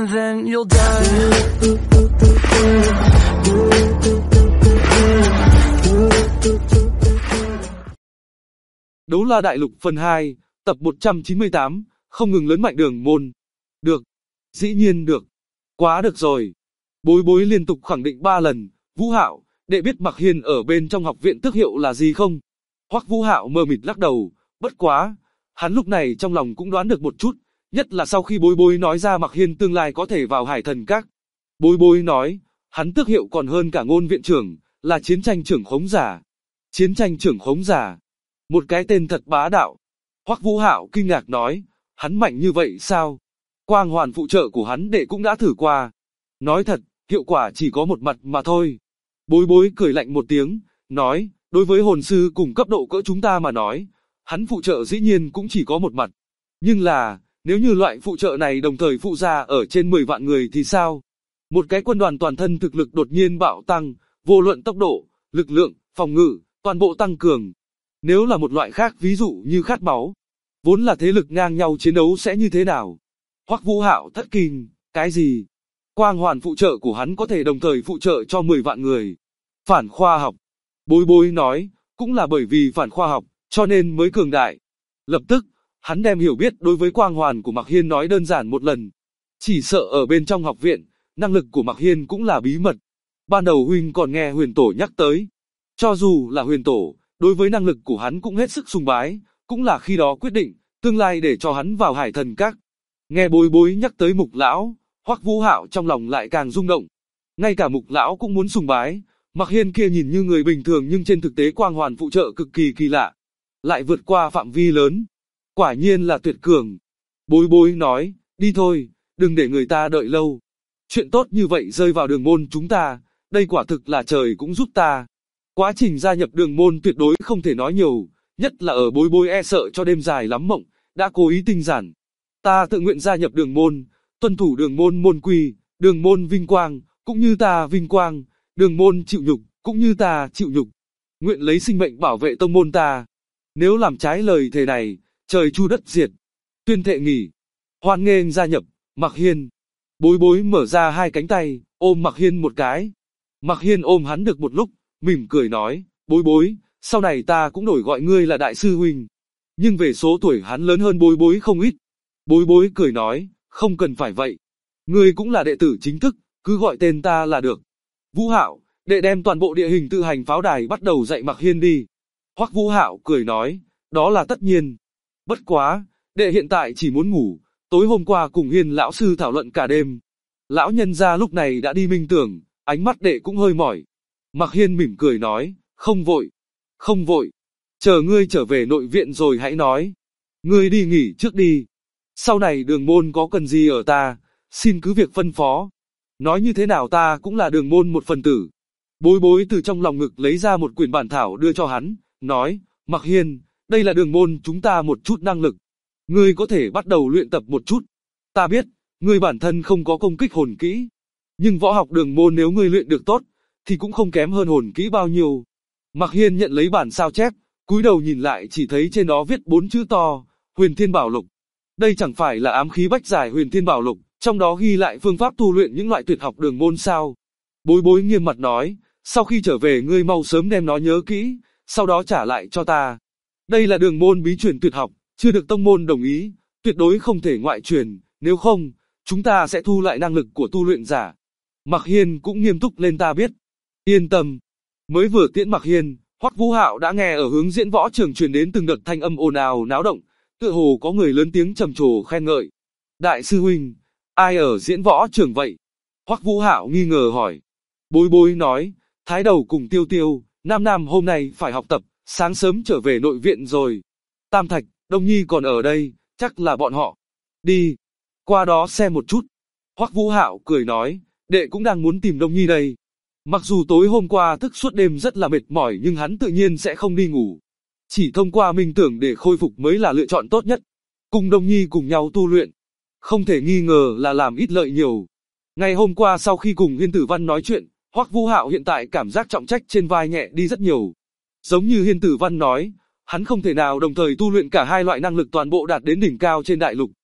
and then you'll die. Đấu La Đại Lục phần 2, tập 198, không ngừng lớn mạnh Đường Môn. Được. Dĩ nhiên được. Quá được rồi. Bối Bối liên tục khẳng định 3 lần. Vũ Hạo, đệ biết Mặc Hiên ở bên trong học viện tước hiệu là gì không? Hoắc Vũ Hạo mờ mịt lắc đầu. Bất quá. Hắn lúc này trong lòng cũng đoán được một chút. Nhất là sau khi Bối Bối nói ra Mặc Hiên tương lai có thể vào Hải Thần Các. Bối Bối nói. Hắn tước hiệu còn hơn cả Ngôn viện trưởng. Là chiến tranh trưởng khống giả. Chiến tranh trưởng khống giả. Một cái tên thật bá đạo. Hoắc Vũ Hạo kinh ngạc nói. Hắn mạnh như vậy sao? Quang hoàn phụ trợ của hắn đệ cũng đã thử qua. Nói thật, hiệu quả chỉ có một mặt mà thôi. Bối Bối cười lạnh một tiếng, nói, đối với hồn sư cùng cấp độ cỡ chúng ta mà nói, hắn phụ trợ dĩ nhiên cũng chỉ có một mặt. Nhưng là, nếu như loại phụ trợ này đồng thời phụ ra ở trên 10 vạn người thì sao? Một cái quân đoàn toàn thân thực lực đột nhiên bạo tăng, vô luận tốc độ, lực lượng, phòng ngự, toàn bộ tăng cường. Nếu là một loại khác ví dụ như khát máu, vốn là thế lực ngang nhau chiến đấu sẽ như thế nào? Hoắc Vũ Hạo thất kinh, cái gì? Quang hoàn phụ trợ của hắn có thể đồng thời phụ trợ cho 10 vạn người. Phản khoa học. Bối Bối nói, cũng là bởi vì phản khoa học, cho nên mới cường đại. Lập tức, hắn đem hiểu biết đối với quang hoàn của Mặc Hiên nói đơn giản một lần. Chỉ sợ ở bên trong học viện, năng lực của Mặc Hiên cũng là bí mật. Ban đầu huynh còn nghe Huyền Tổ nhắc tới. Cho dù là Huyền Tổ, đối với năng lực của hắn cũng hết sức sùng bái, cũng là khi đó quyết định, tương lai để cho hắn vào Hải Thần Các. Nghe Bối Bối nhắc tới Mục Lão, Hoắc Vũ Hạo trong lòng lại càng rung động. Ngay cả Mục Lão cũng muốn sùng bái, Mặc Hiên kia nhìn như người bình thường nhưng trên thực tế quang hoàn phụ trợ cực kỳ kỳ lạ, lại vượt qua phạm vi lớn. Quả nhiên là tuyệt cường. Bối Bối nói, đi thôi, đừng để người ta đợi lâu. Chuyện tốt như vậy rơi vào Đường Môn chúng ta, đây quả thực là trời cũng giúp ta. Quá trình gia nhập Đường Môn tuyệt đối không thể nói nhiều, nhất là ở Bối Bối e sợ cho đêm dài lắm mộng, đã cố ý tinh giản. Ta tự nguyện gia nhập Đường Môn, tuân thủ Đường Môn môn quy, Đường Môn vinh quang, cũng như ta vinh quang, Đường Môn chịu nhục, cũng như ta chịu nhục. Nguyện lấy sinh mệnh bảo vệ tông môn ta. Nếu làm trái lời thề này, trời chu đất diệt. Tuyên thệ nghỉ. Hoan nghênh gia nhập, Mặc Hiên. Bối Bối mở ra hai cánh tay, ôm Mặc Hiên một cái. Mặc Hiên ôm hắn được một lúc, mỉm cười nói, Bối Bối, sau này ta cũng đổi gọi ngươi là đại sư huynh. Nhưng về số tuổi hắn lớn hơn Bối Bối không ít. Bối Bối cười nói, không cần phải vậy. Ngươi cũng là đệ tử chính thức, cứ gọi tên ta là được. Vũ Hạo, đệ đem toàn bộ địa hình tự hành pháo đài bắt đầu dạy Mặc Hiên đi. Hoắc Vũ Hạo cười nói, đó là tất nhiên. Bất quá, đệ hiện tại chỉ muốn ngủ, tối hôm qua cùng Hiên lão sư thảo luận cả đêm. Lão nhân gia lúc này đã đi minh tưởng, ánh mắt đệ cũng hơi mỏi. Mặc Hiên mỉm cười nói, không vội, không vội. Chờ ngươi trở về nội viện rồi hãy nói. Ngươi đi nghỉ trước đi. Sau này Đường Môn có cần gì ở ta, xin cứ việc phân phó. Nói như thế nào ta cũng là Đường Môn một phần tử. Bối Bối từ trong lòng ngực lấy ra một quyển bản thảo đưa cho hắn, nói, Mặc Hiên, đây là Đường Môn chúng ta một chút năng lực. Ngươi có thể bắt đầu luyện tập một chút. Ta biết, ngươi bản thân không có công kích hồn kỹ. Nhưng võ học Đường Môn nếu ngươi luyện được tốt, thì cũng không kém hơn hồn kỹ bao nhiêu. Mặc Hiên nhận lấy bản sao chép, cúi đầu nhìn lại chỉ thấy trên đó viết 4 chữ to, Huyền Thiên Bảo Lục. Đây chẳng phải là ám khí bách giải Huyền Thiên Bảo Lục, trong đó ghi lại phương pháp tu luyện những loại tuyệt học Đường Môn sao. Bối Bối nghiêm mặt nói, sau khi trở về ngươi mau sớm đem nó nhớ kỹ, sau đó trả lại cho ta. Đây là Đường Môn bí truyền tuyệt học, chưa được tông môn đồng ý, tuyệt đối không thể ngoại truyền, nếu không, chúng ta sẽ thu lại năng lực của tu luyện giả. Mặc Hiên cũng nghiêm túc lên ta biết. Yên tâm. Mới vừa tiễn Mặc Hiên, Hoắc Vũ Hạo đã nghe ở hướng diễn võ trường truyền đến từng đợt thanh âm ồn ào náo động, tựa hồ có người lớn tiếng trầm trồ khen ngợi. Đại sư huynh, ai ở diễn võ trường vậy? Hoắc Vũ Hạo nghi ngờ hỏi. Bối Bối nói, Thái Đầu cùng Tiêu Tiêu, Nam Nam hôm nay phải học tập, sáng sớm trở về nội viện rồi. Tam Thạch, Đông Nhi còn ở đây, chắc là bọn họ. Đi, qua đó xem một chút. Hoắc Vũ Hạo cười nói, đệ cũng đang muốn tìm Đông Nhi đây. Mặc dù tối hôm qua thức suốt đêm rất là mệt mỏi nhưng hắn tự nhiên sẽ không đi ngủ. Chỉ thông qua minh tưởng để khôi phục mới là lựa chọn tốt nhất. Cùng Đông Nhi cùng nhau tu luyện. Không thể nghi ngờ là làm ít lợi nhiều. Ngày hôm qua sau khi cùng Hiên Tử Văn nói chuyện, Hoắc Vũ Hạo hiện tại cảm giác trọng trách trên vai nhẹ đi rất nhiều. Giống như Hiên Tử Văn nói, hắn không thể nào đồng thời tu luyện cả hai loại năng lực toàn bộ đạt đến đỉnh cao trên đại lục.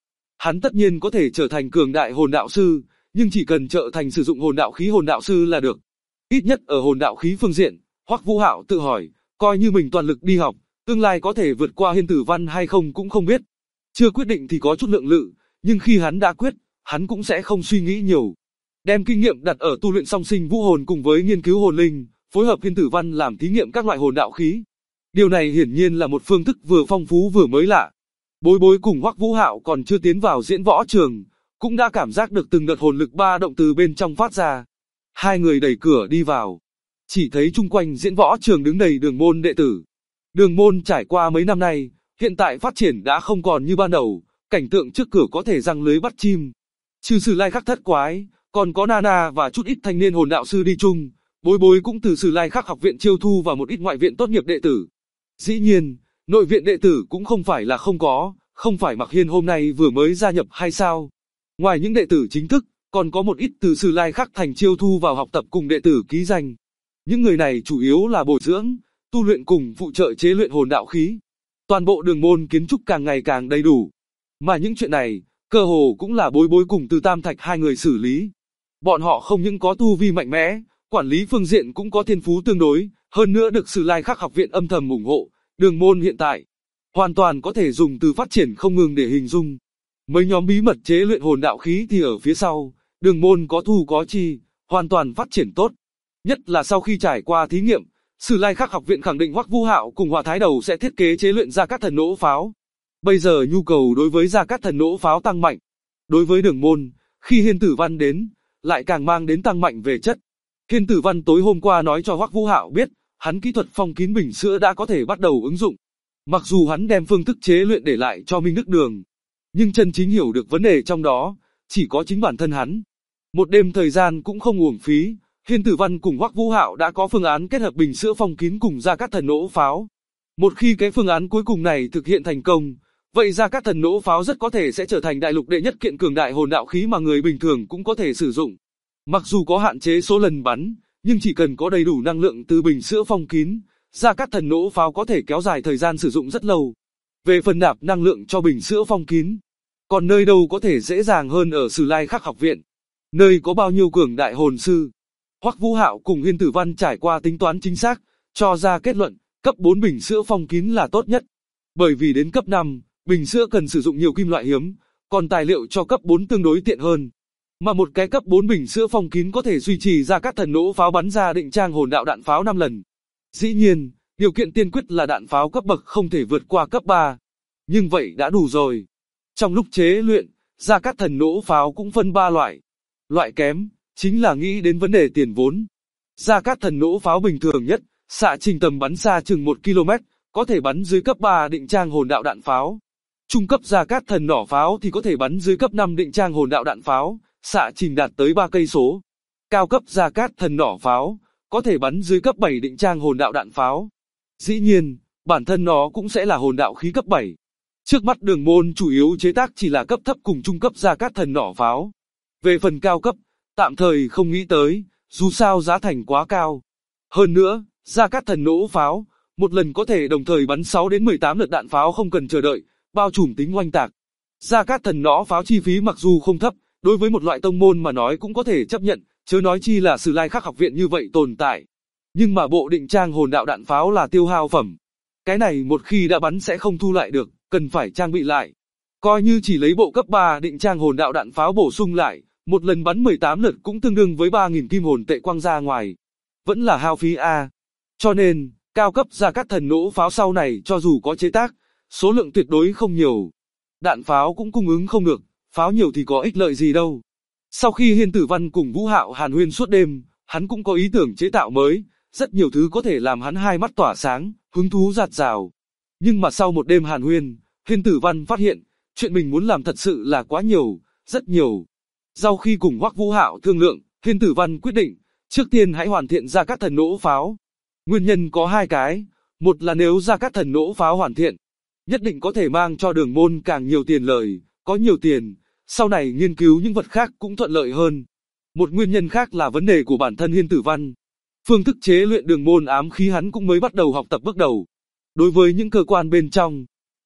Hắn tất nhiên có thể trở thành cường đại hồn đạo sư, nhưng chỉ cần trở thành sử dụng hồn đạo khí hồn đạo sư là được. Ít nhất ở hồn đạo khí phương diện, Hoắc Vũ Hạo tự hỏi, coi như mình toàn lực đi học, tương lai có thể vượt qua Hiên Tử Văn hay không cũng không biết. Chưa quyết định thì có chút lượng lự, nhưng khi hắn đã quyết, hắn cũng sẽ không suy nghĩ nhiều. Đem kinh nghiệm đặt ở tu luyện song sinh vũ hồn cùng với nghiên cứu hồn linh, phối hợp Hiên Tử Văn làm thí nghiệm các loại hồn đạo khí. Điều này hiển nhiên là một phương thức vừa phong phú vừa mới lạ. Bối Bối cùng Hoắc Vũ Hạo còn chưa tiến vào diễn võ trường, cũng đã cảm giác được từng đợt hồn lực ba động từ bên trong phát ra. Hai người đẩy cửa đi vào, chỉ thấy chung quanh diễn võ trường đứng đầy đường môn đệ tử. Đường môn trải qua mấy năm nay, hiện tại phát triển đã không còn như ban đầu, cảnh tượng trước cửa có thể giăng lưới bắt chim. Trừ Sử Lai Khắc thất quái, còn có Nana và chút ít thanh niên hồn đạo sư đi chung, Bối Bối cũng từ Sử Lai Khắc học viện chiêu thu và một ít ngoại viện tốt nghiệp đệ tử. Dĩ nhiên, nội viện đệ tử cũng không phải là không có, không phải Mạc Hiên hôm nay vừa mới gia nhập hay sao? Ngoài những đệ tử chính thức, còn có một ít từ Sử Lai Khắc thành chiêu thu vào học tập cùng đệ tử ký danh. Những người này chủ yếu là bồi dưỡng, tu luyện cùng phụ trợ chế luyện hồn đạo khí. Toàn bộ đường môn kiến trúc càng ngày càng đầy đủ. Mà những chuyện này, cơ hồ cũng là Bối Bối cùng Từ Tam Thạch hai người xử lý. Bọn họ không những có tu vi mạnh mẽ, quản lý phương diện cũng có thiên phú tương đối, hơn nữa được Sử Lai Khắc học viện âm thầm ủng hộ. Đường môn hiện tại, hoàn toàn có thể dùng từ phát triển không ngừng để hình dung. Mấy nhóm bí mật chế luyện hồn đạo khí thì ở phía sau, đường môn có thu có chi, hoàn toàn phát triển tốt. Nhất là sau khi trải qua thí nghiệm, Sử Lai Khắc học viện khẳng định Hoắc Vũ Hạo cùng Hỏa Thái Đầu sẽ thiết kế chế luyện ra các thần nỗ pháo. Bây giờ nhu cầu đối với gia cát thần nỗ pháo tăng mạnh. Đối với đường môn, khi Hiên Tử Văn đến, lại càng mang đến tăng mạnh về chất. Hiên Tử Văn tối hôm qua nói cho Hoắc Vũ Hạo biết, hắn kỹ thuật phong kín bình sữa đã có thể bắt đầu ứng dụng. Mặc dù hắn đem phương thức chế luyện để lại cho Minh Đức Đường, nhưng chân chính hiểu được vấn đề trong đó, chỉ có chính bản thân hắn. Một đêm thời gian cũng không uổng phí, Hiên Tử Văn cùng Hoắc Vũ Hạo đã có phương án kết hợp bình sữa phong kín cùng gia cát thần nỗ pháo. Một khi cái phương án cuối cùng này thực hiện thành công, vậy gia cát thần nỗ pháo rất có thể sẽ trở thành đại lục đệ nhất kiện cường đại hồn đạo khí mà người bình thường cũng có thể sử dụng. Mặc dù có hạn chế số lần bắn, nhưng chỉ cần có đầy đủ năng lượng từ bình sữa phong kín, gia cát thần nỗ pháo có thể kéo dài thời gian sử dụng rất lâu. Về phần nạp năng lượng cho bình sữa phong kín, còn nơi đâu có thể dễ dàng hơn ở Sử Lai Khắc học viện, nơi có bao nhiêu cường đại hồn sư. Hoắc Vũ Hạo cùng Hiên Tử Văn trải qua tính toán chính xác, cho ra kết luận, cấp 4 bình sữa phong kín là tốt nhất. Bởi vì đến cấp 5, bình sữa cần sử dụng nhiều kim loại hiếm, còn tài liệu cho cấp 4 tương đối tiện hơn. Mà một cái cấp 4 bình sữa phong kín có thể duy trì ra các thần nỗ pháo bắn ra định trang hồn đạo đạn pháo 5 lần. Dĩ nhiên, điều kiện tiên quyết là đạn pháo cấp bậc không thể vượt qua cấp 3. Nhưng vậy đã đủ rồi. Trong lúc chế luyện, ra các thần nỗ pháo cũng phân 3 loại. Loại kém, chính là nghĩ đến vấn đề tiền vốn. Ra các thần nỗ pháo bình thường nhất, xạ trình tầm bắn xa chừng 1 km, có thể bắn dưới cấp 3 định trang hồn đạo đạn pháo. Trung cấp gia cát thần nỏ pháo thì có thể bắn dưới cấp 5 định trang hồn đạo đạn pháo, xạ trình đạt tới 3 cây số. Cao cấp gia cát thần nỏ pháo, có thể bắn dưới cấp 7 định trang hồn đạo đạn pháo. Dĩ nhiên, bản thân nó cũng sẽ là hồn đạo khí cấp 7. Trước mắt đường môn chủ yếu chế tác chỉ là cấp thấp cùng trung cấp gia cát thần nỏ pháo. Về phần cao cấp, tạm thời không nghĩ tới, dù sao giá thành quá cao. Hơn nữa, gia cát thần nỗ pháo, một lần có thể đồng thời bắn 6 đến 18 lượt đạn pháo không cần chờ đợi, bao trùm tính oanh tạc. Gia cát thần nõ pháo chi phí mặc dù không thấp, đối với một loại tông môn mà nói cũng có thể chấp nhận, chớ nói chi là Sử Lai Khắc học viện như vậy tồn tại. Nhưng mà bộ định trang hồn đạo đạn pháo là tiêu hao phẩm. Cái này một khi đã bắn sẽ không thu lại được, cần phải trang bị lại. Coi như chỉ lấy bộ cấp 3 định trang hồn đạo đạn pháo bổ sung lại, một lần bắn 18 lượt cũng tương đương với 3.000 kim hồn tệ quăng ra ngoài. Vẫn là hao phí A. Cho nên, cao cấp gia cát thần nỗ pháo sau này cho dù có chế tác, số lượng tuyệt đối không nhiều. Đạn pháo cũng cung ứng không được, pháo nhiều thì có ích lợi gì đâu. Sau khi Hiên Tử Văn cùng Vũ Hạo hàn huyên suốt đêm, hắn cũng có ý tưởng chế tạo mới, rất nhiều thứ có thể làm hắn hai mắt tỏa sáng, hứng thú dạt dào. Nhưng mà sau một đêm hàn huyên, Hiên Tử Văn phát hiện, chuyện mình muốn làm thật sự là quá nhiều, rất nhiều. Sau khi cùng Hoắc Vũ Hạo thương lượng, Hiên Tử Văn quyết định, trước tiên hãy hoàn thiện gia cát thần nỗ pháo. Nguyên nhân có hai cái, một là nếu gia cát thần nỗ pháo hoàn thiện, nhất định có thể mang cho đường môn càng nhiều tiền lời, có nhiều tiền, sau này nghiên cứu những vật khác cũng thuận lợi hơn. Một nguyên nhân khác là vấn đề của bản thân Hiên Tử Văn. Phương thức chế luyện đường môn ám khí hắn cũng mới bắt đầu học tập bước đầu. Đối với những cơ quan bên trong,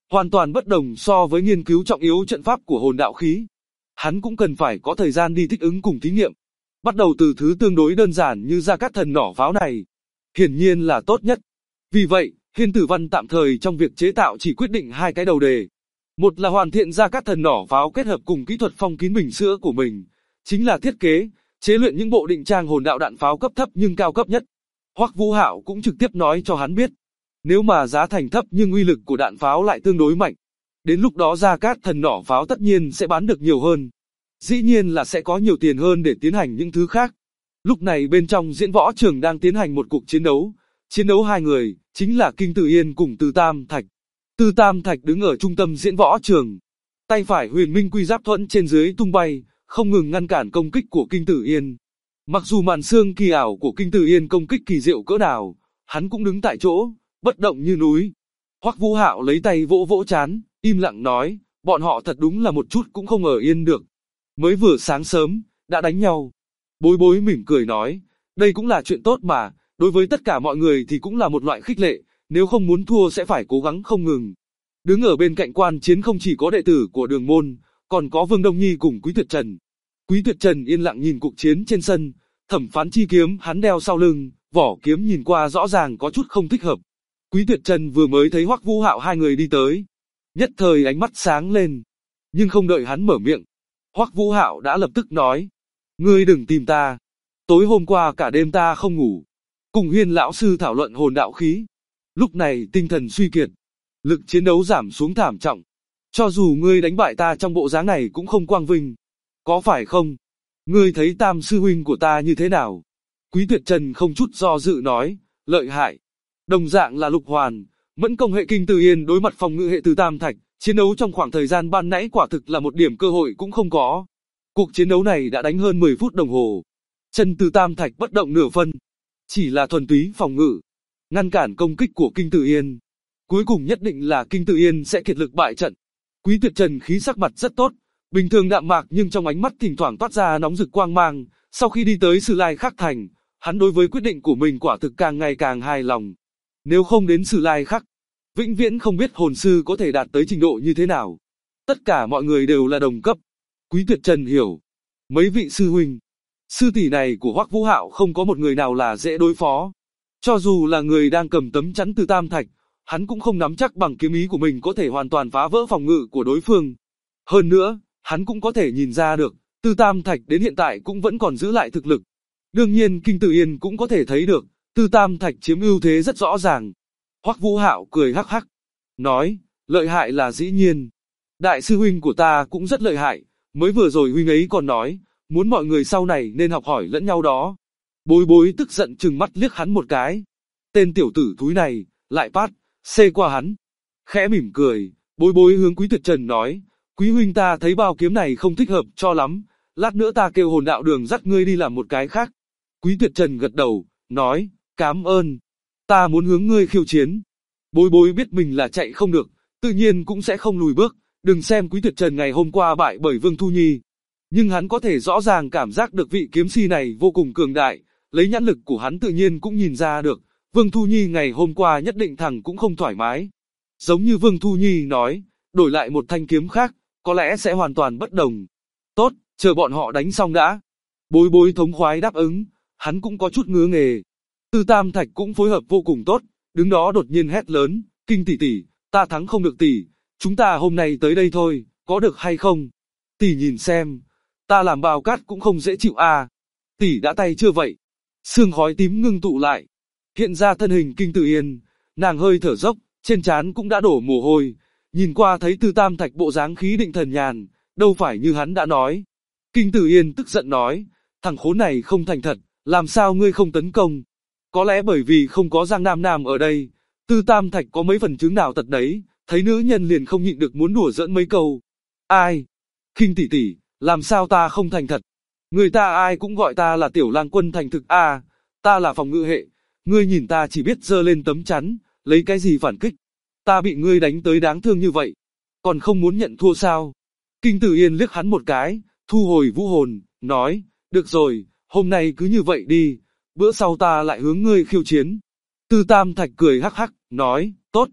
hoàn toàn bất đồng so với nghiên cứu trọng yếu trận pháp của hồn đạo khí. Hắn cũng cần phải có thời gian đi thích ứng cùng thí nghiệm. Bắt đầu từ thứ tương đối đơn giản như Gia Cát Thần nỏ pháo này, hiển nhiên là tốt nhất. Vì vậy, Hiên Tử Văn tạm thời trong việc chế tạo chỉ quyết định 2 cái đầu đề. Một là hoàn thiện Gia Cát Thần nỏ pháo kết hợp cùng kỹ thuật phong kín bình sữa của mình, chính là thiết kế, chế luyện những bộ định trang hồn đạo đạn pháo cấp thấp nhưng cao cấp nhất. Hoắc Vũ Hạo cũng trực tiếp nói cho hắn biết, nếu mà giá thành thấp nhưng uy lực của đạn pháo lại tương đối mạnh, đến lúc đó Gia Cát Thần nỏ pháo tất nhiên sẽ bán được nhiều hơn. Dĩ nhiên là sẽ có nhiều tiền hơn để tiến hành những thứ khác. Lúc này bên trong diễn võ trường đang tiến hành một cuộc chiến đấu 2 người, chính là Kinh Tử Yên cùng Từ Tam Thạch. Từ Tam Thạch đứng ở trung tâm diễn võ trường, tay phải Huyền Minh Quy Giáp thuẫn trên dưới tung bay, không ngừng ngăn cản công kích của Kinh Tử Yên. Mặc dù màn xương kỳ ảo của Kinh Tử Yên công kích kỳ diệu cỡ nào, hắn cũng đứng tại chỗ, bất động như núi. Hoắc Vũ Hạo lấy tay vỗ vỗ trán, im lặng nói, bọn họ thật đúng là một chút cũng không ở yên được. Mới vừa sáng sớm, đã đánh nhau. Bối Bối mỉm cười nói, đây cũng là chuyện tốt mà, đối với tất cả mọi người thì cũng là một loại khích lệ, nếu không muốn thua sẽ phải cố gắng không ngừng. Đứng ở bên cạnh quan chiến không chỉ có đệ tử của Đường môn, còn có Vương Đông Nhi cùng Quý Tuyệt Trần. Quý Tuyệt Trần yên lặng nhìn cuộc chiến trên sân, Thẩm Phán chi kiếm hắn đeo sau lưng, vỏ kiếm nhìn qua rõ ràng có chút không thích hợp. Quý Tuyệt Trần vừa mới thấy Hoắc Vũ Hạo 2 người đi tới, nhất thời ánh mắt sáng lên, nhưng không đợi hắn mở miệng, Hoắc Vũ Hạo đã lập tức nói, ngươi đừng tìm ta, tối hôm qua cả đêm ta không ngủ, cùng Hiên lão sư thảo luận hồn đạo khí, lúc này tinh thần suy kiệt, lực chiến đấu giảm xuống thảm trọng, cho dù ngươi đánh bại ta trong bộ dáng này cũng không quang vinh, có phải không? Ngươi thấy Tam sư huynh của ta như thế nào? Quý Tuyệt Trần không chút do dự nói, lợi hại. Đồng dạng là Lục Hoàn, mẫn công hệ Kinh Tử Yên đối mặt phòng ngự hệ Từ Tam Thạch, chiến đấu trong khoảng thời gian ban nãy quả thực là một điểm cơ hội cũng không có. Cuộc chiến đấu này đã đánh hơn 10 phút đồng hồ. Chân Từ Tam Thạch bất động nửa phân, chỉ là thuần túy phòng ngự, ngăn cản công kích của Kinh Tử Yên. Cuối cùng nhất định là Kinh Tử Yên sẽ kiệt lực bại trận. Quý Tuyệt Trần khí sắc mặt rất tốt, bình thường đạm mạc nhưng trong ánh mắt thỉnh thoảng toát ra nóng rực quang mang. Sau khi đi tới Sử Lai Khắc Thành, hắn đối với quyết định của mình quả thực càng ngày càng hài lòng. Nếu không đến Sử Lai Khắc, vĩnh viễn không biết hồn sư có thể đạt tới trình độ như thế nào. Tất cả mọi người đều là đồng cấp. Quý Tuyệt Trần hiểu, mấy vị sư huynh, sư tỷ này của Hoắc Vũ Hạo không có một người nào là dễ đối phó. Cho dù là người đang cầm tấm chắn Từ Tam Thạch, hắn cũng không nắm chắc bằng kiếm ý của mình có thể hoàn toàn phá vỡ phòng ngự của đối phương. Hơn nữa, hắn cũng có thể nhìn ra được, Từ Tam Thạch đến hiện tại cũng vẫn còn giữ lại thực lực. Đương nhiên Kinh Tử Yên cũng có thể thấy được, Từ Tam Thạch chiếm ưu thế rất rõ ràng. Hoắc Vũ Hạo cười hắc hắc, nói, lợi hại là dĩ nhiên. Đại sư huynh của ta cũng rất lợi hại, mới vừa rồi huynh ấy còn nói, muốn mọi người sau này nên học hỏi lẫn nhau đó. Bối Bối tức giận trừng mắt liếc hắn một cái. Tên tiểu tử thúi này, lại phát, xê qua hắn. Khẽ mỉm cười, Bối Bối hướng Quý Tuyệt Trần nói, Quý huynh ta thấy bao kiếm này không thích hợp cho lắm, lát nữa ta kêu hồn đạo đường dắt ngươi đi làm một cái khác. Quý Tuyệt Trần gật đầu, nói, cám ơn, ta muốn hướng ngươi khiêu chiến. Bối Bối biết mình là chạy không được, tự nhiên cũng sẽ không lùi bước, đừng xem Quý Tuyệt Trần ngày hôm qua bại bởi Vương Thu Nhi. Nhưng hắn có thể rõ ràng cảm giác được vị kiếm si này vô cùng cường đại, lấy nhãn lực của hắn tự nhiên cũng nhìn ra được, Vương Thu Nhi ngày hôm qua nhất định thằng cũng không thoải mái. Giống như Vương Thu Nhi nói, đổi lại một thanh kiếm khác, có lẽ sẽ hoàn toàn bất đồng. Tốt, chờ bọn họ đánh xong đã. Bối Bối thống khoái đáp ứng, hắn cũng có chút ngứa nghề. Từ Tam Thạch cũng phối hợp vô cùng tốt, đứng đó đột nhiên hét lớn, Kinh tỷ tỷ, ta thắng không được tỷ, chúng ta hôm nay tới đây thôi, có được hay không? Tỷ nhìn xem, ta làm bao cát cũng không dễ chịu à. Tỷ đã tay chưa vậy? Sương khói tím ngưng tụ lại, hiện ra thân hình Kinh Tử Yên, nàng hơi thở dốc, trên trán cũng đã đổ mồ hôi, nhìn qua thấy Từ Tam Thạch bộ dáng khí định thần nhàn, đâu phải như hắn đã nói. Kinh Tử Yên tức giận nói, thằng khốn này không thành thật, làm sao ngươi không tấn công? Có lẽ bởi vì không có Giang Nam Nam ở đây, Từ Tam Thạch có mấy phần chứng nào tật đấy, thấy nữ nhân liền không nhịn được muốn đùa giỡn mấy câu. Ai? Kinh tỷ tỷ, làm sao ta không thành thật? Người ta ai cũng gọi ta là tiểu lang quân thành thực à, ta là phòng ngự hệ, ngươi nhìn ta chỉ biết giơ lên tấm chắn, lấy cái gì phản kích? Ta bị ngươi đánh tới đáng thương như vậy, còn không muốn nhận thua sao? Kinh Tử Yên liếc hắn một cái, thu hồi vũ hồn, nói, được rồi, hôm nay cứ như vậy đi, bữa sau ta lại hướng ngươi khiêu chiến. Từ Tam Thạch cười hắc hắc, nói, tốt.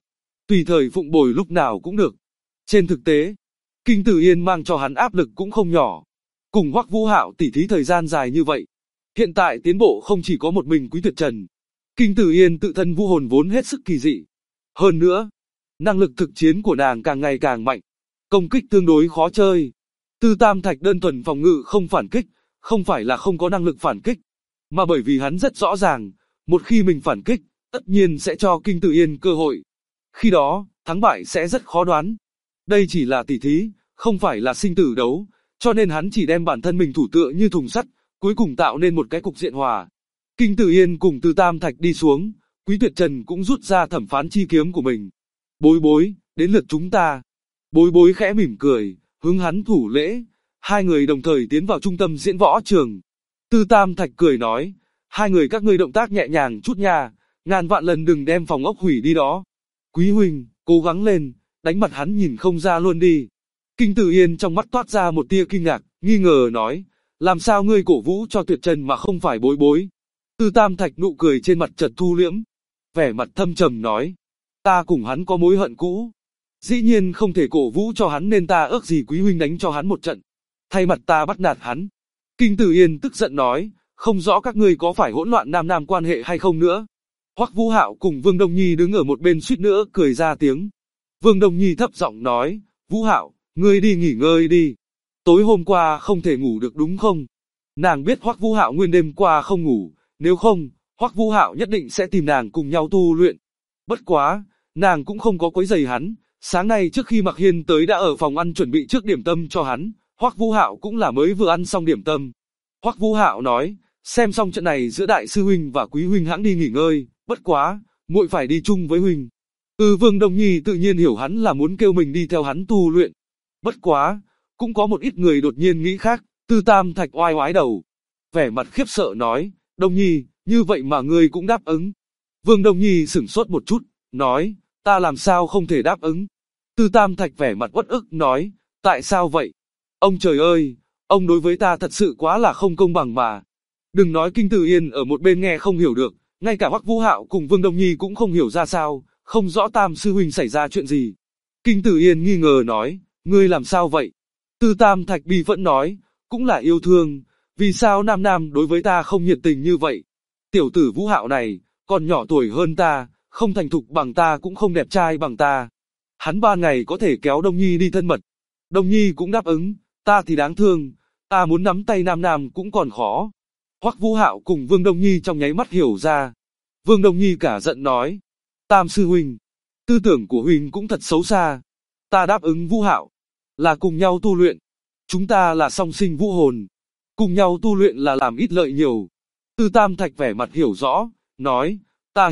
tùy thời phụng bồi lúc nào cũng được. Trên thực tế, Kinh Tử Yên mang cho hắn áp lực cũng không nhỏ. Cùng Hoắc Vũ Hạo tỉ thí thời gian dài như vậy, hiện tại tiến bộ không chỉ có một mình Quý Tuyệt Trần. Kinh Tử Yên tự thân vũ hồn vốn hết sức kỳ dị. Hơn nữa, năng lực thực chiến của nàng càng ngày càng mạnh, công kích tương đối khó chơi. Tư Tam Thạch đơn thuần phòng ngự không phản kích, không phải là không có năng lực phản kích, mà bởi vì hắn rất rõ ràng, một khi mình phản kích, tất nhiên sẽ cho Kinh Tử Yên cơ hội. Khi đó, thắng bại sẽ rất khó đoán. Đây chỉ là tỉ thí, không phải là sinh tử đấu, cho nên hắn chỉ đem bản thân mình thủ tựa như thùng sắt, cuối cùng tạo nên một cái cục diện hòa. Kinh Tử Yên cùng Tư Tam Thạch đi xuống, Quý Tuyệt Trần cũng rút ra thẩm phán chi kiếm của mình. Bối bối, đến lượt chúng ta. Bối bối khẽ mỉm cười, hướng hắn thủ lễ. Hai người đồng thời tiến vào trung tâm diễn võ trường. Tư Tam Thạch cười nói, hai người các ngươi động tác nhẹ nhàng chút nha, ngàn vạn lần đừng đem phòng ốc hủy đi đó. Quý huynh, cố gắng lên, đánh mặt hắn nhìn không ra luôn đi. Kinh Tử Yên trong mắt toát ra một tia kinh ngạc, nghi ngờ nói, làm sao ngươi cổ vũ cho Tuyệt Trần mà không phải bối bối. Tư Tam Thạch nụ cười trên mặt chợt thu liễm, vẻ mặt thâm trầm nói, ta cùng hắn có mối hận cũ. Dĩ nhiên không thể cổ vũ cho hắn nên ta ước gì quý huynh đánh cho hắn một trận. Thay mặt ta bắt nạt hắn. Kinh Tử Yên tức giận nói, không rõ các ngươi có phải hỗn loạn nam nam quan hệ hay không nữa. Hoắc Vũ Hạo cùng Vương Đông Nhi đứng ở một bên suýt nữa cười ra tiếng. Vương Đông Nhi thấp giọng nói, Vũ Hạo, ngươi đi nghỉ ngơi đi. Tối hôm qua không thể ngủ được đúng không? Nàng biết Hoắc Vũ Hạo nguyên đêm qua không ngủ, nếu không, Hoắc Vũ Hạo nhất định sẽ tìm nàng cùng nhau tu luyện. Bất quá, nàng cũng không có quấy rầy hắn. Sáng nay trước khi Mạc Hiên tới đã ở phòng ăn chuẩn bị trước điểm tâm cho hắn, Hoắc Vũ Hạo cũng là mới vừa ăn xong điểm tâm. Hoắc Vũ Hạo nói, xem xong trận này giữa đại sư huynh và quý huynh hãng đi nghỉ ngơi, bất quá, muội phải đi chung với huynh. Vương Đông Nhi tự nhiên hiểu hắn là muốn kêu mình đi theo hắn tu luyện. Bất quá, cũng có một ít người đột nhiên nghĩ khác, Tư Tam Thạch oai oái đầu. Vẻ mặt khiếp sợ nói, Đông Nhi, như vậy mà ngươi cũng đáp ứng. Vương Đông Nhi sửng sốt một chút, nói, ta làm sao không thể đáp ứng. Tư Tam Thạch vẻ mặt uất ức nói, tại sao vậy? Ông trời ơi, ông đối với ta thật sự quá là không công bằng mà. Đừng nói Kinh Tử Yên ở một bên nghe không hiểu được, ngay cả Hoắc Vũ Hạo cùng Vương Đông Nhi cũng không hiểu ra sao, không rõ Tam sư huynh xảy ra chuyện gì. Kinh Tử Yên nghi ngờ nói, ngươi làm sao vậy? Tư Tam Thạch bi vẫn nói, cũng là yêu thương, vì sao Nam Nam đối với ta không nhiệt tình như vậy? Tiểu tử Vũ Hạo này, còn nhỏ tuổi hơn ta, không thành thục bằng ta cũng không đẹp trai bằng ta. Hắn 3 ngày có thể kéo Đông Nhi đi thân mật. Đông Nhi cũng đáp ứng, ta thì đáng thương, ta muốn nắm tay Nam Nam cũng còn khó. Hoắc Vũ Hạo cùng Vương Đông Nhi trong nháy mắt hiểu ra. Vương Đông Nhi cả giận nói, Tam sư huynh, tư tưởng của huynh cũng thật xấu xa. Ta đáp ứng Vũ Hạo, là cùng nhau tu luyện. Chúng ta là song sinh vũ hồn. Cùng nhau tu luyện là làm ít lợi nhiều. Tư Tam Thạch vẻ mặt hiểu rõ, nói, ta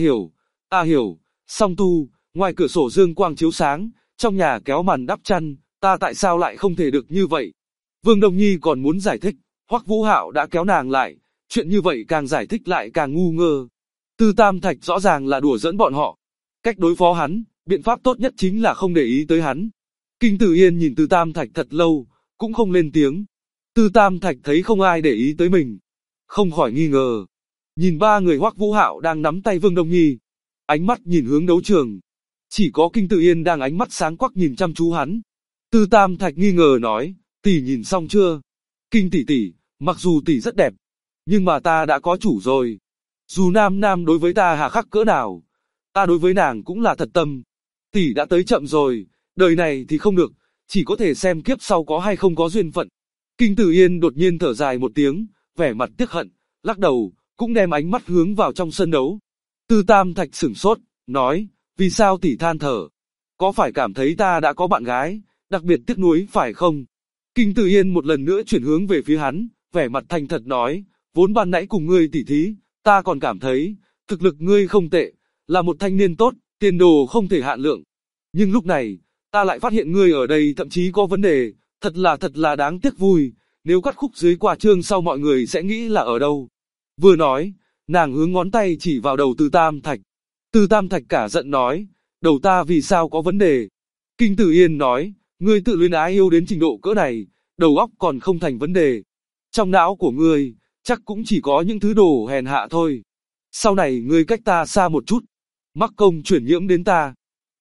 hiểu, song tu, ngoài cửa sổ dương quang chiếu sáng, trong nhà kéo màn đắp chăn, ta tại sao lại không thể được như vậy? Vương Đông Nhi còn muốn giải thích, Hoắc Vũ Hạo đã kéo nàng lại, chuyện như vậy càng giải thích lại càng ngu ngơ. Tư Tam Thạch rõ ràng là đùa giỡn bọn họ. Cách đối phó hắn, biện pháp tốt nhất chính là không để ý tới hắn. Kinh Tử Yên nhìn Tư Tam Thạch thật lâu, cũng không lên tiếng. Tư Tam Thạch thấy không ai để ý tới mình, không khỏi nghi ngờ. Nhìn 3 người Hoắc Vũ Hạo đang nắm tay Vương Đông Nhi, ánh mắt nhìn hướng đấu trường. Chỉ có Kinh Tử Yên đang ánh mắt sáng quắc nhìn chăm chú hắn. Tư Tam Thạch nghi ngờ nói, tỷ nhìn xong chưa? Kinh tỷ tỷ, mặc dù tỷ rất đẹp, nhưng mà ta đã có chủ rồi. Dù Nam Nam đối với ta hà khắc cỡ nào, ta đối với nàng cũng là thật tâm. Tỷ đã tới chậm rồi, đời này thì không được, chỉ có thể xem kiếp sau có hay không có duyên phận. Kinh Tử Yên đột nhiên thở dài một tiếng, vẻ mặt tiếc hận, lắc đầu, cũng đem ánh mắt hướng vào trong sân đấu. Tư Tam Thạch sửng sốt, nói, vì sao tỷ than thở? Có phải cảm thấy ta đã có bạn gái, đặc biệt tiếc nuối phải không? Kinh Tử Yên một lần nữa chuyển hướng về phía hắn, vẻ mặt thành thật nói, vốn ban nãy cùng ngươi tỉ thí, ta còn cảm thấy, thực lực ngươi không tệ, là một thanh niên tốt, tiền đồ không thể hạn lượng. Nhưng lúc này, ta lại phát hiện ngươi ở đây thậm chí có vấn đề, thật là đáng tiếc vui, nếu cắt khúc dưới qua chương sau mọi người sẽ nghĩ là ở đâu. Vừa nói, nàng hướng ngón tay chỉ vào đầu Tư Tam Thạch. Tư Tam Thạch cả giận nói, đầu ta vì sao có vấn đề? Kinh Tử Yên nói, ngươi tự luyến ái yêu đến trình độ cỡ này, đầu óc còn không thành vấn đề. Trong não của ngươi, chắc cũng chỉ có những thứ đồ hèn hạ thôi. Sau này ngươi cách ta xa một chút, mắc công chuyển nhiễm đến ta.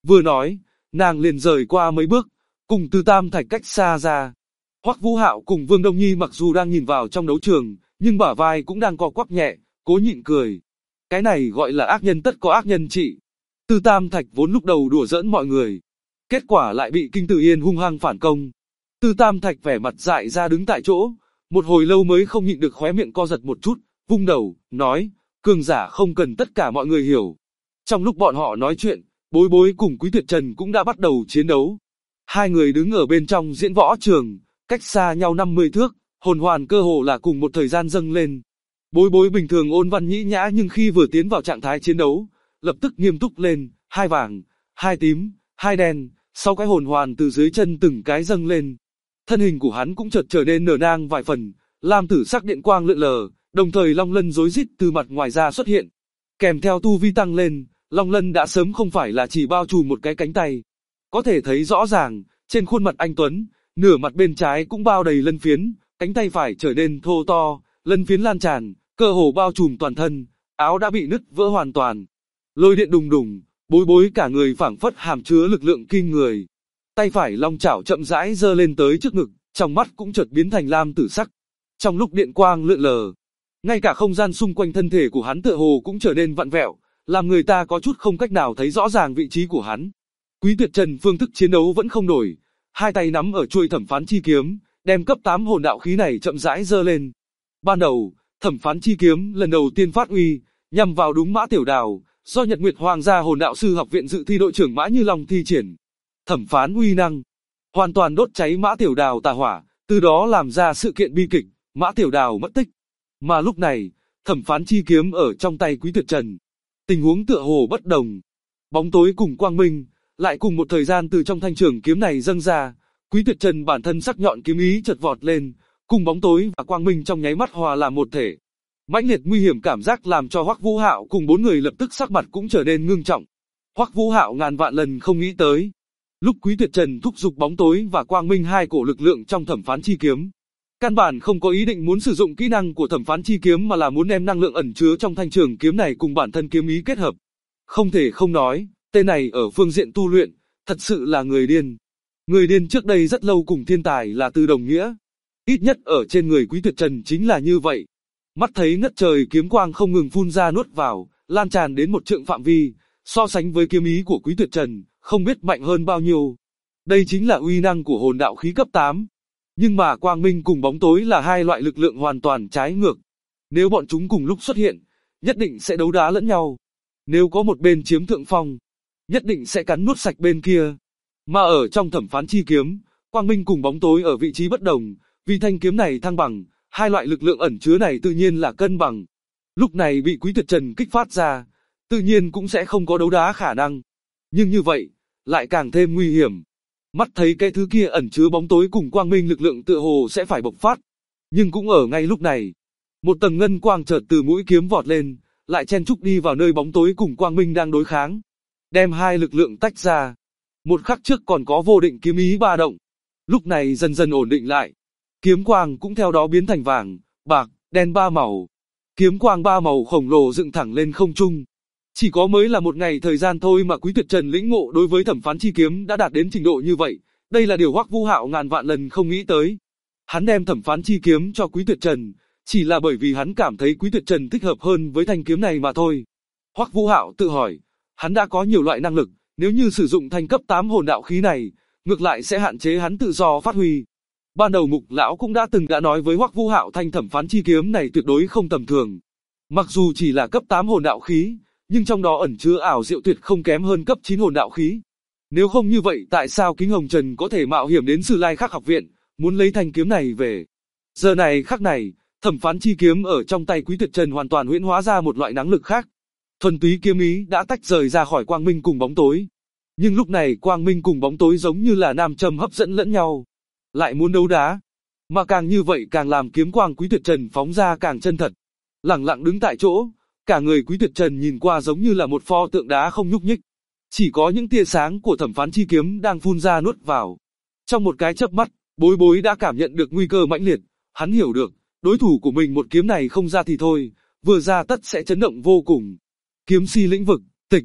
Vừa nói, nàng liền rời qua mấy bước, cùng Từ Tam Thạch cách xa ra. Hoắc Vũ Hạo cùng Vương Đông Nhi mặc dù đang nhìn vào trong đấu trường, nhưng bả vai cũng đang co quắp nhẹ, cố nhịn cười. Cái này gọi là ác nhân tất có ác nhân trị. Từ Tam Thạch vốn lúc đầu đùa giỡn mọi người, kết quả lại bị Kinh Tử Yên hung hăng phản công. Từ Tam Thạch vẻ mặt dại ra đứng tại chỗ, một hồi lâu mới không nhịn được khóe miệng co giật một chút, vung đầu, nói, cường giả không cần tất cả mọi người hiểu. Trong lúc bọn họ nói chuyện, Bối Bối cùng Quý Tuyệt Trần cũng đã bắt đầu chiến đấu. Hai người đứng ở bên trong diễn võ trường, cách xa nhau 50 thước, hồn hoàn cơ hồ là cùng một thời gian dâng lên. Bối Bối bình thường ôn văn nhĩ nhã nhưng khi vừa tiến vào trạng thái chiến đấu, lập tức nghiêm túc lên, hai vàng, hai tím, hai đen, 6 cái hồn hoàn từ dưới chân từng cái dâng lên. Thân hình của hắn cũng chợt trở nên nở nang vài phần, lam tử sắc điện quang lượn lờ, đồng thời long lân rối rít từ mặt ngoài ra xuất hiện. Kèm theo tu vi tăng lên, long lân đã sớm không phải là chỉ bao trùm một cái cánh tay. Có thể thấy rõ ràng, trên khuôn mặt anh Tuấn, nửa mặt bên trái cũng bao đầy lân phiến, cánh tay phải trở nên thô to, lân phiến lan tràn, cơ hồ bao trùm toàn thân, áo đã bị nứt vỡ hoàn toàn. Lôi điện đùng đùng, Bối Bối cả người phảng phất hàm chứa lực lượng kinh người. Tay phải long chảo chậm rãi giơ lên tới trước ngực, trong mắt cũng chợt biến thành lam tử sắc. Trong lúc điện quang lượn lờ, ngay cả không gian xung quanh thân thể của hắn tựa hồ cũng trở nên vặn vẹo, làm người ta có chút không cách nào thấy rõ ràng vị trí của hắn. Quý Tuyệt Trần phương thức chiến đấu vẫn không đổi, hai tay nắm ở chuôi thẩm phán chi kiếm, đem cấp 8 hồn đạo khí này chậm rãi giơ lên. Ban đầu, thẩm phán chi kiếm lần đầu tiên phát uy, nhằm vào đúng Mã Tiểu Đào, do Nhật Nguyệt Hoàng gia hồn đạo sư học viện dự thi đội trưởng Mã Như Long thi triển. Thẩm phán uy năng, hoàn toàn đốt cháy Mã Tiểu Đào tà hỏa, từ đó làm ra sự kiện bi kịch, Mã Tiểu Đào mất tích. Mà lúc này, thẩm phán chi kiếm ở trong tay Quý Tuyệt Trần. Tình huống tựa hồ bất đồng. Bóng tối cùng quang minh, lại cùng một thời gian từ trong thanh trường kiếm này dâng ra. Quý Tuyệt Trần bản thân sắc nhọn kiếm ý chợt vọt lên, cùng bóng tối và quang minh trong nháy mắt hòa làm một thể. Mãnh liệt nguy hiểm cảm giác làm cho Hoắc Vũ Hạo cùng bốn người lập tức sắc mặt cũng trở nên ngưng trọng. Hoắc Vũ Hạo ngàn vạn lần không nghĩ tới, lúc Quý Tuyệt Trần thúc giục bóng tối và quang minh hai cổ lực lượng trong thẩm phán chi kiếm, căn bản không có ý định muốn sử dụng kỹ năng của thẩm phán chi kiếm mà là muốn đem năng lượng ẩn chứa trong thanh trường kiếm này cùng bản thân kiếm ý kết hợp. Không thể không nói, tên này ở phương diện tu luyện, thật sự là người điên. Người điên trước đây rất lâu cùng thiên tài là từ đồng nghĩa. Ít nhất ở trên người Quý Tuyệt Trần chính là như vậy. Mắt thấy ngất trời kiếm quang không ngừng phun ra nuốt vào, lan tràn đến một trượng phạm vi, so sánh với kiếm ý của Quý Tuyệt Trần, không biết mạnh hơn bao nhiêu. Đây chính là uy năng của hồn đạo khí cấp 8. Nhưng mà quang minh cùng bóng tối là hai loại lực lượng hoàn toàn trái ngược. Nếu bọn chúng cùng lúc xuất hiện, nhất định sẽ đấu đá lẫn nhau. Nếu có một bên chiếm thượng phong, nhất định sẽ cắn nuốt sạch bên kia. Mà ở trong thẩm phán chi kiếm, quang minh cùng bóng tối ở vị trí bất đồng, vì thanh kiếm này thăng bằng, hai loại lực lượng ẩn chứa này tự nhiên là cân bằng. Lúc này bị Quý Tuyệt Trần kích phát ra, tự nhiên cũng sẽ không có đấu đá khả năng. Nhưng như vậy, lại càng thêm nguy hiểm. Mắt thấy cái thứ kia ẩn chứa bóng tối cùng quang minh lực lượng tựa hồ sẽ phải bộc phát. Nhưng cũng ở ngay lúc này, một tầng ngân quang chợt từ mũi kiếm vọt lên, lại chen chúc đi vào nơi bóng tối cùng quang minh đang đối kháng. Đem hai lực lượng tách ra. Một khắc trước còn có vô định kiếm ý ba động. Lúc này dần dần ổn định lại. Kiếm quang cũng theo đó biến thành vàng, bạc, đen ba màu. Kiếm quang ba màu khổng lồ dựng thẳng lên không trung. Chỉ có mới là một ngày thời gian thôi mà Quý Tuyệt Trần lĩnh ngộ đối với thẩm phán chi kiếm đã đạt đến trình độ như vậy. Đây là điều Hoắc Vũ Hạo ngàn vạn lần không nghĩ tới. Hắn đem thẩm phán chi kiếm cho Quý Tuyệt Trần, chỉ là bởi vì hắn cảm thấy Quý Tuyệt Trần thích hợp hơn với thanh kiếm này mà thôi. Hoắc Vũ Hạo tự hỏi, hắn đã có nhiều loại năng lực, nếu như sử dụng thanh cấp 8 hồn đạo khí này, ngược lại sẽ hạn chế hắn tự do phát huy. Ban đầu Mục lão cũng đã nói với Hoắc Vũ Hạo thanh thẩm phán chi kiếm này tuyệt đối không tầm thường. Mặc dù chỉ là cấp 8 hồn đạo khí, nhưng trong đó ẩn chứa ảo diệu tuyệt không kém hơn cấp 9 hồn đạo khí. Nếu không như vậy tại sao Kính Hồng Trần có thể mạo hiểm đến Sử Lai Khắc học viện, muốn lấy thanh kiếm này về? Giờ này khắc này, thẩm phán chi kiếm ở trong tay Quý Tuyệt Trần hoàn toàn huyễn hóa ra một loại năng lực khác. Thuần túy kiếm ý đã tách rời ra khỏi quang minh cùng bóng tối. Nhưng lúc này quang minh cùng bóng tối giống như là nam châm hấp dẫn lẫn nhau. Lại muốn đấu đá. Mà càng như vậy càng làm kiếm quang Quý Tuyệt Trần phóng ra càng chân thật. Lẳng lặng đứng tại chỗ, cả người Quý Tuyệt Trần nhìn qua giống như là một pho tượng đá không nhúc nhích. Chỉ có những tia sáng của thẩm phán chi kiếm đang phun ra nuốt vào. Trong một cái chớp mắt, Bối Bối đã cảm nhận được nguy cơ mãnh liệt. Hắn hiểu được, đối thủ của mình một kiếm này không ra thì thôi, vừa ra tất sẽ chấn động vô cùng. Kiếm si lĩnh vực, tịch.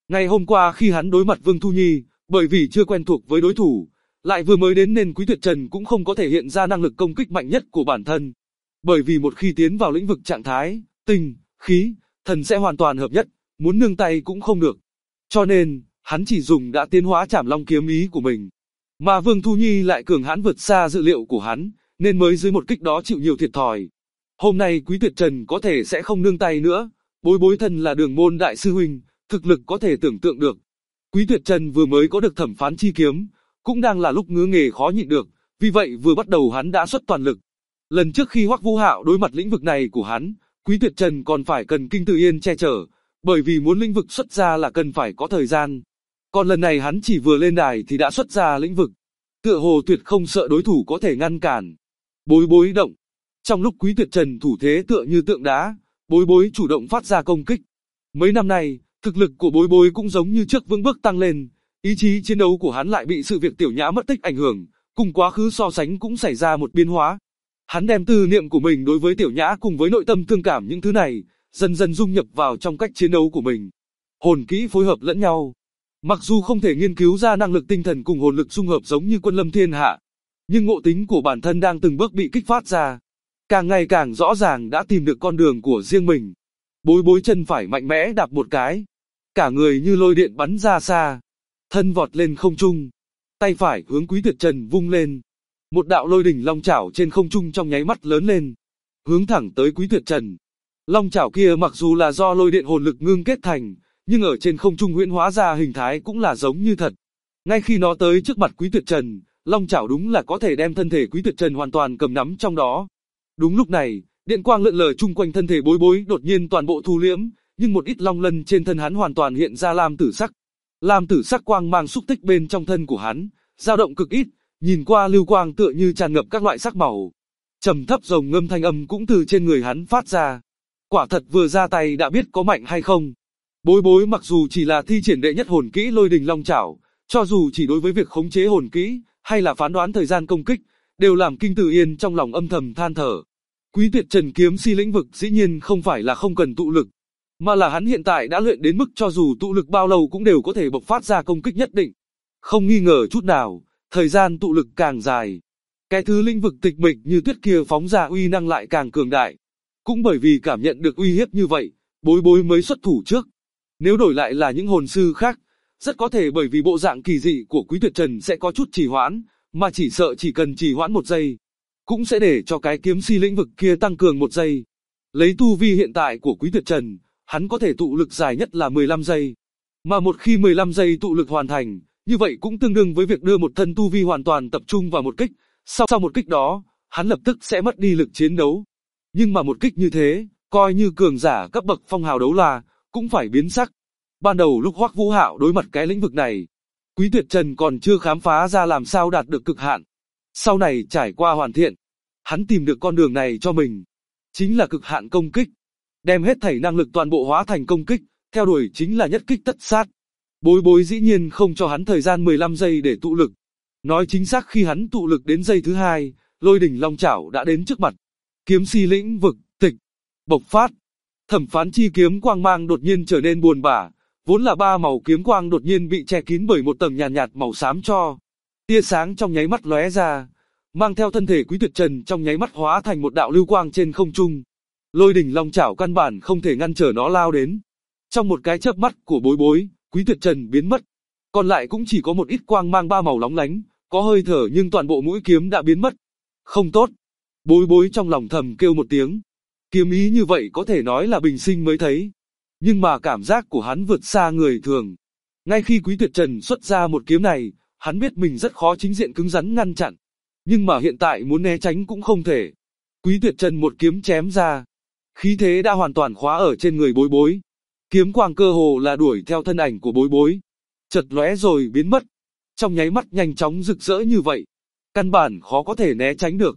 Ngày hôm qua khi hắn đối mặt Vương Thu Nhi, bởi vì chưa quen thuộc với đối thủ, lại vừa mới đến nên Quý Tuyệt Trần cũng không có thể hiện ra năng lực công kích mạnh nhất của bản thân. Bởi vì một khi tiến vào lĩnh vực trạng thái, tinh, khí, thần sẽ hoàn toàn hợp nhất, muốn nương tay cũng không được. Cho nên, hắn chỉ dùng đã tiến hóa Trảm Long kiếm ý của mình. Mà Vương Thu Nhi lại cường hãn vượt xa dự liệu của hắn, nên mới dưới một kích đó chịu nhiều thiệt thòi. Hôm nay Quý Tuyệt Trần có thể sẽ không nương tay nữa, bối thân là Đường môn đại sư huynh, thực lực có thể tưởng tượng được. Quý Tuyệt Trần vừa mới có được Thẩm Phán chi kiếm, cũng đang là lúc ngứa nghề khó nhịn được, vì vậy vừa bắt đầu hắn đã xuất toàn lực. Lần trước khi Hoắc Vũ Hạo đối mặt lĩnh vực này của hắn, Quý Tuyệt Trần còn phải cần Kinh Tự Yên che chở, bởi vì muốn lĩnh vực xuất ra là cần phải có thời gian. Còn lần này hắn chỉ vừa lên đài thì đã xuất ra lĩnh vực, tựa hồ tuyệt không sợ đối thủ có thể ngăn cản. Bối động. Trong lúc Quý Tuyệt Trần thủ thế tựa như tượng đá, bối chủ động phát ra công kích. Mấy năm nay, thực lực của bối cũng giống như trước vững bước tăng lên, ý chí chiến đấu của hắn lại bị sự việc Tiểu Nhã mất tích ảnh hưởng, cùng quá khứ so sánh cũng xảy ra một biến hóa. Hắn đem tư niệm của mình đối với Tiểu Nhã cùng với nội tâm thương cảm những thứ này, dần dần dung nhập vào trong cách chiến đấu của mình. Hồn kỹ phối hợp lẫn nhau. Mặc dù không thể nghiên cứu ra năng lực tinh thần cùng hồn lực dung hợp giống như Quân Lâm Thiên Hạ, nhưng ngộ tính của bản thân đang từng bước bị kích phát ra. Càng ngày càng rõ ràng đã tìm được con đường của riêng mình. Bối chân phải mạnh mẽ đạp một cái, cả người như lôi điện bắn ra xa, thân vọt lên không trung, tay phải hướng Quý Tuyệt Trần vung lên. Một đạo lôi đỉnh long chảo trên không trung trong nháy mắt lớn lên, hướng thẳng tới Quý Tuyệt Trần. Long chảo kia mặc dù là do lôi điện hồn lực ngưng kết thành, nhưng ở trên không trung huyễn hóa ra hình thái cũng là giống như thật. Ngay khi nó tới trước mặt Quý Tuyệt Trần, long chảo đúng là có thể đem thân thể Quý Tuyệt Trần hoàn toàn cầm nắm trong đó. Đúng lúc này, điện quang lượn lờ chung quanh thân thể bối đột nhiên toàn bộ thu liễm, nhưng một ít long lân trên thân hắn hoàn toàn hiện ra lam tử sắc. Lam tử sắc quang mang xúc tích bên trong thân của hắn, dao động cực ít, nhìn qua lưu quang tựa như tràn ngập các loại sắc màu. Trầm thấp rồng ngâm thanh âm cũng từ trên người hắn phát ra. Quả thật vừa ra tay đã biết có mạnh hay không. Bối mặc dù chỉ là thi triển đệ nhất hồn kỹ lôi đình long chảo, cho dù chỉ đối với việc khống chế hồn kỹ, hay là phán đoán thời gian công kích, đều làm Kinh Tự Yên trong lòng âm thầm than thở. Quý Tuyệt Trần kiếm si lĩnh vực dĩ nhiên không phải là không cần tụ lực, mà là hắn hiện tại đã luyện đến mức cho dù tụ lực bao lâu cũng đều có thể bộc phát ra công kích nhất định. Không nghi ngờ chút nào, thời gian tụ lực càng dài, cái thứ lĩnh vực tịch mịch như tuyết kia phóng ra uy năng lại càng cường đại. Cũng bởi vì cảm nhận được uy hiếp như vậy, bối mới xuất thủ trước. Nếu đổi lại là những hồn sư khác, rất có thể bởi vì bộ dạng kỳ dị của Quý Tuyệt Trần sẽ có chút trì hoãn, mà chỉ sợ chỉ cần trì hoãn 1 giây, cũng sẽ để cho cái kiếm si lĩnh vực kia tăng cường 1 giây. Lấy tu vi hiện tại của Quý Tuyệt Trần, hắn có thể tụ lực dài nhất là 15 giây. Mà một khi 15 giây tụ lực hoàn thành, như vậy cũng tương đương với việc đưa một thân tu vi hoàn toàn tập trung vào một kích. Sau một kích đó, hắn lập tức sẽ mất đi lực chiến đấu. Nhưng mà một kích như thế, coi như cường giả cấp bậc phong hào đấu la, cũng phải biến sắc. Ban đầu lúc Hoắc Vũ Hạo đối mặt cái lĩnh vực này, Quý Tuyệt Trần còn chưa khám phá ra làm sao đạt được cực hạn. Sau này trải qua hoàn thiện, hắn tìm được con đường này cho mình. Chính là cực hạn công kích. Đem hết thảy năng lực toàn bộ hóa thành công kích, theo đuổi chính là nhất kích tất sát. Bối dĩ nhiên không cho hắn thời gian 15 giây để tụ lực. Nói chính xác khi hắn tụ lực đến giây thứ 2, lôi đỉnh long chảo đã đến trước mặt. Kiếm si lĩnh vực, tịch, bộc phát. Thẩm Phán chi kiếm quang mang đột nhiên trở nên buồn bã, vốn là 3 màu kiếm quang đột nhiên bị che kín bởi một tầng nhàn nhạt màu xám cho. Tia sáng trong nháy mắt lóe ra, mang theo thân thể Quý Tuyệt Trần trong nháy mắt hóa thành một đạo lưu quang trên không trung. Lôi đỉnh long chảo căn bản không thể ngăn trở nó lao đến. Trong một cái chớp mắt của bối, Quý Tuyệt Trần biến mất. Còn lại cũng chỉ có một ít quang mang 3 màu lóng lánh, có hơi thở nhưng toàn bộ mũi kiếm đã biến mất. Không tốt. Bối trong lòng thầm kêu một tiếng. Kiếm ý như vậy có thể nói là bình sinh mới thấy. Nhưng mà cảm giác của hắn vượt xa người thường. Ngay khi Quý Tuyệt Trần xuất ra một kiếm này, hắn biết mình rất khó chính diện cứng rắn ngăn chặn. Nhưng mà hiện tại muốn né tránh cũng không thể. Quý Tuyệt Trần một kiếm chém ra. Khí thế đã hoàn toàn khóa ở trên người bối. Kiếm quang cơ hồ là đuổi theo thân ảnh của bối. Chợt lóe rồi biến mất. Trong nháy mắt nhanh chóng rực rỡ như vậy. Căn bản khó có thể né tránh được.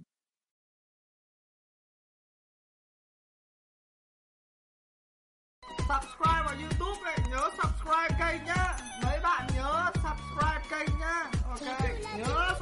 Subscribe vào YouTube này, nhớ subscribe kênh nhá. Mấy bạn nhớ subscribe kênh nhá. Ok, nhớ